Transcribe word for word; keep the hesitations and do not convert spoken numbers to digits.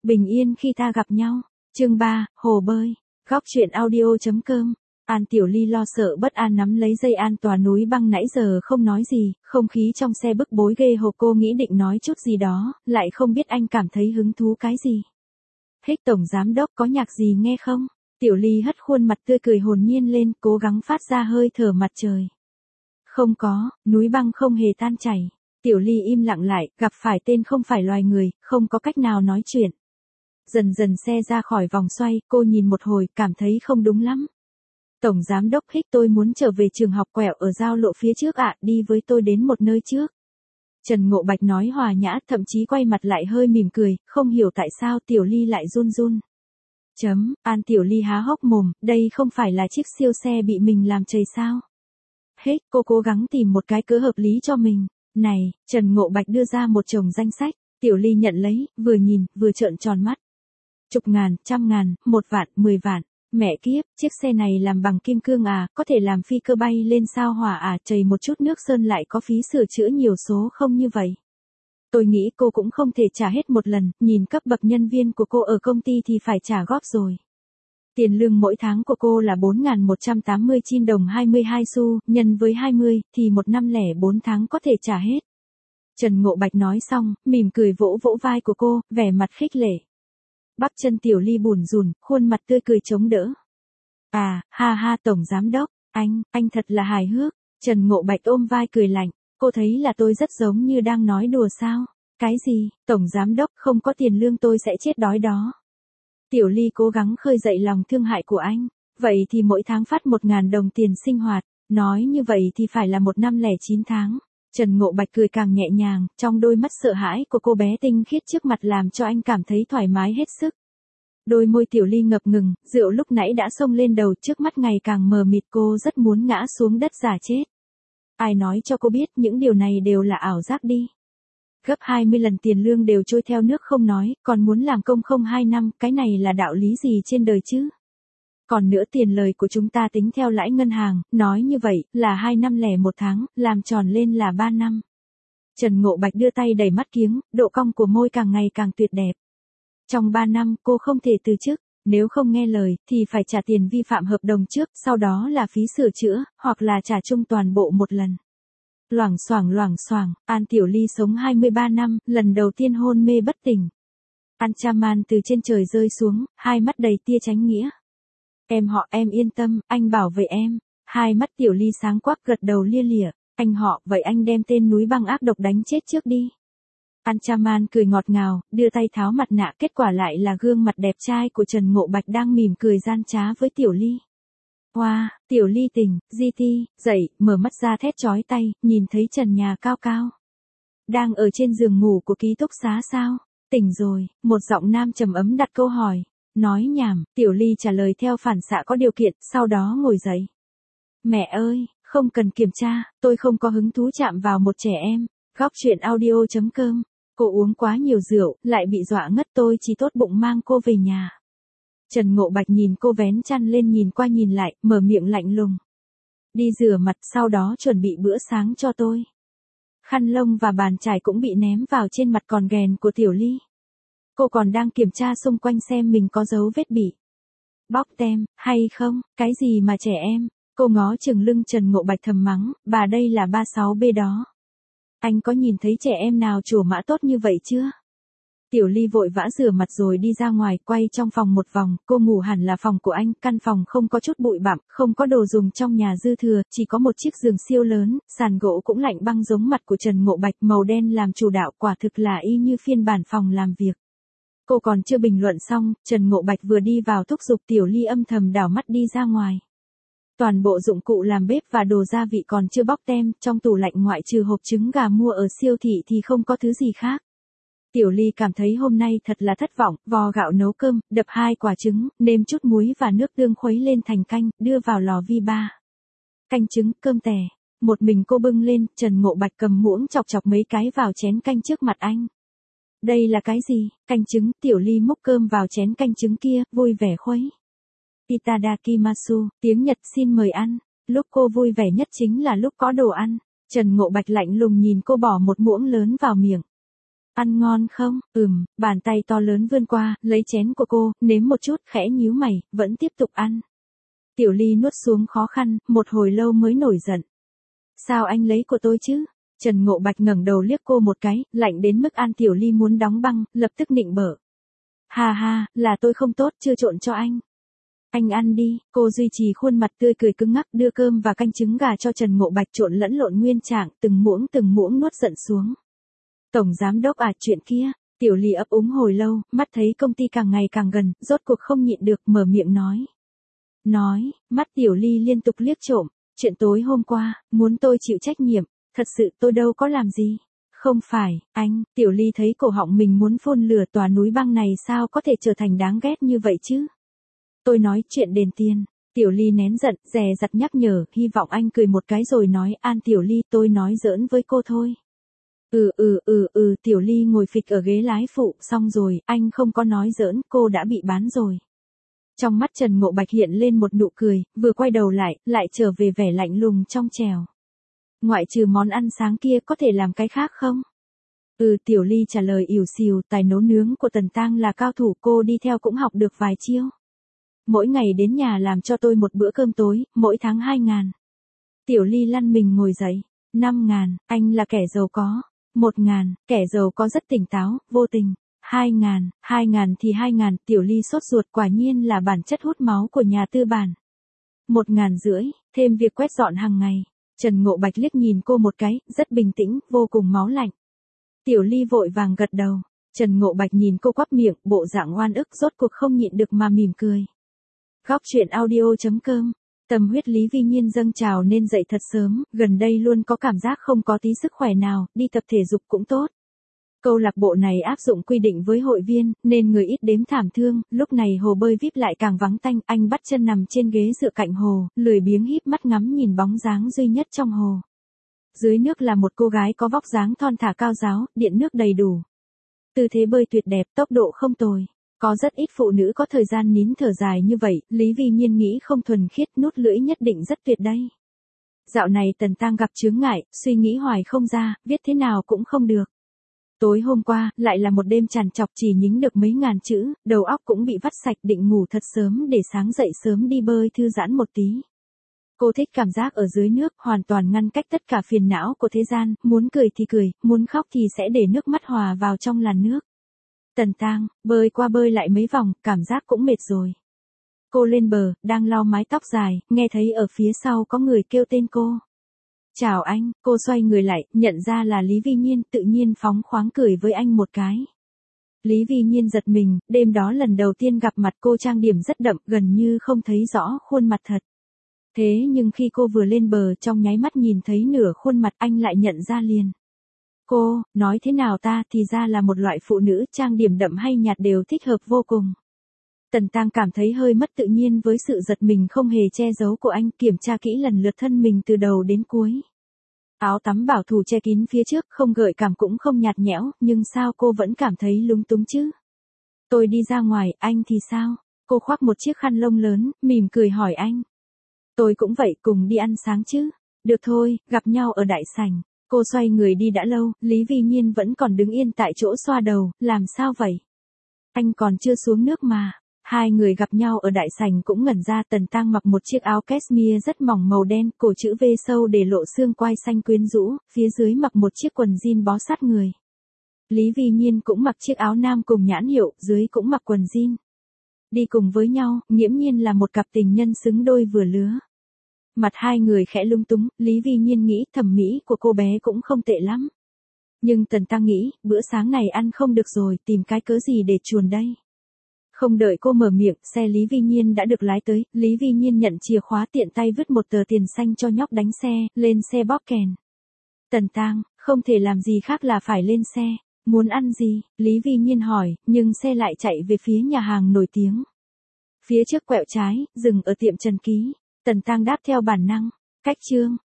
Bình yên khi ta gặp nhau. Chương ba, hồ bơi. Góc truyện audio chấm com. An Tiểu Ly lo sợ bất an nắm lấy dây an toàn núi băng nãy giờ không nói gì, không khí trong xe bức bối ghê hồ, cô nghĩ định nói chút gì đó, lại không biết anh cảm thấy hứng thú cái gì. Hích tổng giám đốc có nhạc gì nghe không? Tiểu Ly hất khuôn mặt tươi cười hồn nhiên lên, cố gắng phát ra hơi thở mặt trời. Không có, núi băng không hề tan chảy. Tiểu Ly im lặng lại, gặp phải tên không phải loài người, không có cách nào nói chuyện. Dần dần xe ra khỏi vòng xoay, cô nhìn một hồi, cảm thấy không đúng lắm. Tổng giám đốc Hích, tôi muốn trở về trường học quẹo ở giao lộ phía trước ạ, đi với tôi đến một nơi trước. Trần Ngộ Bạch nói hòa nhã, thậm chí quay mặt lại hơi mỉm cười, không hiểu tại sao Tiểu Ly lại run run. Chấm, An Tiểu Ly há hốc mồm, đây không phải là chiếc siêu xe bị mình làm chày sao? Hích, cô cố gắng tìm một cái cớ hợp lý cho mình. Này, Trần Ngộ Bạch đưa ra một chồng danh sách, Tiểu Ly nhận lấy, vừa nhìn, vừa trợn tròn mắt. Chục ngàn, trăm ngàn, một vạn, mười vạn. Mẹ kiếp, chiếc xe này làm bằng kim cương à, có thể làm phi cơ bay lên sao hỏa à, chảy một chút nước sơn lại có phí sửa chữa nhiều số không như vậy. Tôi nghĩ cô cũng không thể trả hết một lần, nhìn cấp bậc nhân viên của cô ở công ty thì phải trả góp rồi. Tiền lương mỗi tháng của cô là bốn nghìn một trăm tám mươi chín đồng hai mươi hai xu, nhân với hai mươi, thì một năm lẻ bốn tháng có thể trả hết. Trần Ngộ Bạch nói xong, mỉm cười vỗ vỗ vai của cô, vẻ mặt khích lệ. Bắp chân Tiểu Ly bủn rủn, khuôn mặt tươi cười chống đỡ. À, ha ha tổng giám đốc, anh, anh thật là hài hước. Trần Ngộ Bạch ôm vai cười lạnh, cô thấy là tôi rất giống như đang nói đùa sao? Cái gì, tổng giám đốc không có tiền lương tôi sẽ chết đói đó. Tiểu Ly cố gắng khơi dậy lòng thương hại của anh, vậy thì mỗi tháng phát một ngàn đồng tiền sinh hoạt, nói như vậy thì phải là một năm lẻ chín tháng. Trần Ngộ Bạch cười càng nhẹ nhàng, trong đôi mắt sợ hãi của cô bé tinh khiết trước mặt làm cho anh cảm thấy thoải mái hết sức. Đôi môi Tiểu Ly ngập ngừng, rượu lúc nãy đã xông lên đầu, trước mắt ngày càng mờ mịt, cô rất muốn ngã xuống đất giả chết. Ai nói cho cô biết những điều này đều là ảo giác đi. Gấp hai mươi lần tiền lương đều trôi theo nước không nói, còn muốn làm công không hai năm, cái này là đạo lý gì trên đời chứ? Còn nữa tiền lời của chúng ta tính theo lãi ngân hàng, nói như vậy, là hai năm lẻ một tháng, làm tròn lên là ba năm. Trần Ngộ Bạch đưa tay đẩy mắt kiếng, độ cong của môi càng ngày càng tuyệt đẹp. Trong ba năm, cô không thể từ chức, nếu không nghe lời, thì phải trả tiền vi phạm hợp đồng trước, sau đó là phí sửa chữa, hoặc là trả chung toàn bộ một lần. Loảng xoảng loảng xoảng, An Tiểu Ly sống hai mươi ba năm, lần đầu tiên hôn mê bất tỉnh. Anchaman từ trên trời rơi xuống, hai mắt đầy tia chánh nghĩa. Em họ, em yên tâm, anh bảo vệ em. Hai mắt Tiểu Ly sáng quắc gật đầu lia lịa. Anh họ, vậy anh đem tên núi băng ác độc đánh chết trước đi. Anchaman cười ngọt ngào, đưa tay tháo mặt nạ, kết quả lại là gương mặt đẹp trai của Trần Ngộ Bạch đang mỉm cười gian trá với Tiểu Ly. Hoa, wow, Tiểu Ly tỉnh, gi ti, dậy, mở mắt ra thét chói tay, nhìn thấy trần nhà cao cao. Đang ở trên giường ngủ của ký túc xá sao? Tỉnh rồi, một giọng nam trầm ấm đặt câu hỏi. Nói nhảm, Tiểu Ly trả lời theo phản xạ có điều kiện, sau đó ngồi dậy. Mẹ ơi, không cần kiểm tra, tôi không có hứng thú chạm vào một trẻ em. Góc truyện audio chấm com. Cô uống quá nhiều rượu, lại bị dọa ngất, tôi chỉ tốt bụng mang cô về nhà. Trần Ngộ Bạch nhìn cô vén chăn lên nhìn qua nhìn lại, mở miệng lạnh lùng. Đi rửa mặt, sau đó chuẩn bị bữa sáng cho tôi. Khăn lông và bàn chải cũng bị ném vào trên mặt còn ghèn của Tiểu Ly. Cô còn đang kiểm tra xung quanh xem mình có dấu vết bị bóc tem, hay không, cái gì mà trẻ em. Cô ngó chừng lưng Trần Ngộ Bạch thầm mắng, bà đây là ba sáu B đó. Anh có nhìn thấy trẻ em nào trổ mã tốt như vậy chưa? Tiểu Ly vội vã rửa mặt rồi đi ra ngoài, quay trong phòng một vòng, cô ngủ hẳn là phòng của anh, căn phòng không có chút bụi bặm, không có đồ dùng trong nhà dư thừa, chỉ có một chiếc giường siêu lớn, sàn gỗ cũng lạnh băng giống mặt của Trần Ngộ Bạch, màu đen làm chủ đạo, quả thực là y như phiên bản phòng làm việc. Cô còn chưa bình luận xong, Trần Ngộ Bạch vừa đi vào thúc giục Tiểu Ly âm thầm đảo mắt đi ra ngoài. Toàn bộ dụng cụ làm bếp và đồ gia vị còn chưa bóc tem, trong tủ lạnh ngoại trừ hộp trứng gà mua ở siêu thị thì không có thứ gì khác. Tiểu Ly cảm thấy hôm nay thật là thất vọng, vò gạo nấu cơm, đập hai quả trứng, nêm chút muối và nước tương khuấy lên thành canh, đưa vào lò vi ba. Canh trứng, cơm tẻ, một mình cô bưng lên, Trần Ngộ Bạch cầm muỗng chọc chọc mấy cái vào chén canh trước mặt anh. Đây là cái gì? Canh trứng. Tiểu Ly múc cơm vào chén canh trứng kia, vui vẻ khuấy. Itadakimasu, tiếng Nhật xin mời ăn. Lúc cô vui vẻ nhất chính là lúc có đồ ăn. Trần Ngộ Bạch lạnh lùng nhìn cô bỏ một muỗng lớn vào miệng. Ăn ngon không? Ừm, bàn tay to lớn vươn qua, lấy chén của cô, nếm một chút, khẽ nhíu mày, vẫn tiếp tục ăn. Tiểu Ly nuốt xuống khó khăn, một hồi lâu mới nổi giận. Sao anh lấy của tôi chứ? Trần Ngộ Bạch ngẩng đầu liếc cô một cái, lạnh đến mức An Tiểu Ly muốn đóng băng, lập tức nịnh bợ. Ha ha, là tôi không tốt, chưa trộn cho anh. Anh ăn đi, cô duy trì khuôn mặt tươi cười cứng ngắc, đưa cơm và canh trứng gà cho Trần Ngộ Bạch trộn lẫn lộn nguyên trạng, từng muỗng từng muỗng nuốt giận xuống. Tổng giám đốc à, chuyện kia, Tiểu Ly ấp úng hồi lâu, mắt thấy công ty càng ngày càng gần, rốt cuộc không nhịn được, mở miệng nói. Nói, mắt Tiểu Ly liên tục liếc trộm, chuyện tối hôm qua, muốn tôi chịu trách nhiệm, thật sự tôi đâu có làm gì. Không phải, anh, Tiểu Ly thấy cổ họng mình muốn phun lửa, tòa núi băng này sao có thể trở thành đáng ghét như vậy chứ? Tôi nói chuyện đền tiền. Tiểu Ly nén giận, dè dặt nhắc nhở, hy vọng anh cười một cái rồi nói, An Tiểu Ly, tôi nói giỡn với cô thôi. Ừ ừ ừ ừ, Tiểu Ly ngồi phịch ở ghế lái phụ, xong rồi, anh không có nói giỡn, cô đã bị bán rồi. Trong mắt Trần Ngộ Bạch hiện lên một nụ cười, vừa quay đầu lại, lại trở về vẻ lạnh lùng trong trẻo. Ngoại trừ món ăn sáng kia có thể làm cái khác không? Ừ, Tiểu Ly trả lời ỉu xìu, tài nấu nướng của Tần Tang là cao thủ, cô đi theo cũng học được vài chiêu. Mỗi ngày đến nhà làm cho tôi một bữa cơm tối, mỗi tháng hai ngàn. Tiểu Ly lăn mình ngồi dậy. Năm ngàn, anh là kẻ giàu có. Một ngàn, kẻ giàu có rất tỉnh táo, vô tình. Hai ngàn, hai ngàn thì hai ngàn, Tiểu Ly sốt ruột, quả nhiên là bản chất hút máu của nhà tư bản. Một ngàn rưỡi, thêm việc quét dọn hàng ngày. Trần Ngộ Bạch liếc nhìn cô một cái, rất bình tĩnh, vô cùng máu lạnh. Tiểu Ly vội vàng gật đầu. Trần Ngộ Bạch nhìn cô quắp miệng, bộ dạng oan ức, rốt cuộc không nhịn được mà mỉm cười. Góc truyện audio chấm com. Tâm huyết Lý Vi Nhiên dâng trào nên dậy thật sớm, gần đây luôn có cảm giác không có tí sức khỏe nào, đi tập thể dục cũng tốt. Câu lạc bộ này áp dụng quy định với hội viên, nên người ít đếm thảm thương, lúc này hồ bơi vi ai pi lại càng vắng tanh, anh bắt chân nằm trên ghế dựa cạnh hồ, lười biếng híp mắt ngắm nhìn bóng dáng duy nhất trong hồ. Dưới nước là một cô gái có vóc dáng thon thả cao ráo, điện nước đầy đủ. Tư thế bơi tuyệt đẹp, tốc độ không tồi. Có rất ít phụ nữ có thời gian nín thở dài như vậy, Lý Vi Nhiên nghĩ không thuần khiết, nút lưỡi nhất định rất tuyệt đây. Dạo này Tần Tang gặp chướng ngại, suy nghĩ hoài không ra, viết thế nào cũng không được. Tối hôm qua, lại là một đêm trằn trọc, chỉ nhính được mấy ngàn chữ, đầu óc cũng bị vắt sạch, định ngủ thật sớm để sáng dậy sớm đi bơi thư giãn một tí. Cô thích cảm giác ở dưới nước, hoàn toàn ngăn cách tất cả phiền não của thế gian, muốn cười thì cười, muốn khóc thì sẽ để nước mắt hòa vào trong làn nước. Tần Tang, bơi qua bơi lại mấy vòng, cảm giác cũng mệt rồi. Cô lên bờ, đang lau mái tóc dài, nghe thấy ở phía sau có người kêu tên cô. Chào anh, cô xoay người lại, nhận ra là Lý Vi Nhiên, tự nhiên phóng khoáng cười với anh một cái. Lý Vi Nhiên giật mình, đêm đó lần đầu tiên gặp mặt cô trang điểm rất đậm, gần như không thấy rõ khuôn mặt thật. Thế nhưng khi cô vừa lên bờ, trong nháy mắt nhìn thấy nửa khuôn mặt, anh lại nhận ra liền. Cô, nói thế nào ta, thì ra là một loại phụ nữ, trang điểm đậm hay nhạt đều thích hợp vô cùng. Tần Tang cảm thấy hơi mất tự nhiên với sự giật mình không hề che giấu của anh, kiểm tra kỹ lần lượt thân mình từ đầu đến cuối. Áo tắm bảo thủ che kín phía trước, không gợi cảm cũng không nhạt nhẽo, nhưng sao cô vẫn cảm thấy lúng túng chứ? Tôi đi ra ngoài, anh thì sao? Cô khoác một chiếc khăn lông lớn, mỉm cười hỏi anh. Tôi cũng vậy, cùng đi ăn sáng chứ? Được thôi, gặp nhau ở đại sảnh. Cô xoay người đi đã lâu, Lý Vi Nhiên vẫn còn đứng yên tại chỗ xoa đầu, làm sao vậy? Anh còn chưa xuống nước mà. Hai người gặp nhau ở đại sảnh cũng ngẩn ra. Tần Tang mặc một chiếc áo cashmere rất mỏng màu đen, cổ chữ V sâu để lộ xương quai xanh quyến rũ, phía dưới mặc một chiếc quần jean bó sát người. Lý Vi Nhiên cũng mặc chiếc áo nam cùng nhãn hiệu, dưới cũng mặc quần jean. Đi cùng với nhau, nghiễm nhiên là một cặp tình nhân xứng đôi vừa lứa. Mặt hai người khẽ lung túng, Lý Vi Nhiên nghĩ thẩm mỹ của cô bé cũng không tệ lắm. Nhưng Tần Tang nghĩ, bữa sáng này ăn không được rồi, tìm cái cớ gì để chuồn đây. Không đợi cô mở miệng, xe Lý Vi Nhiên đã được lái tới, Lý Vi Nhiên nhận chìa khóa tiện tay vứt một tờ tiền xanh cho nhóc đánh xe, lên xe bóp kèn. Tần Tang, không thể làm gì khác là phải lên xe, muốn ăn gì, Lý Vi Nhiên hỏi, nhưng xe lại chạy về phía nhà hàng nổi tiếng. Phía trước quẹo trái, dừng ở tiệm Trần Ký, Tần Tang đáp theo bản năng, cách chương.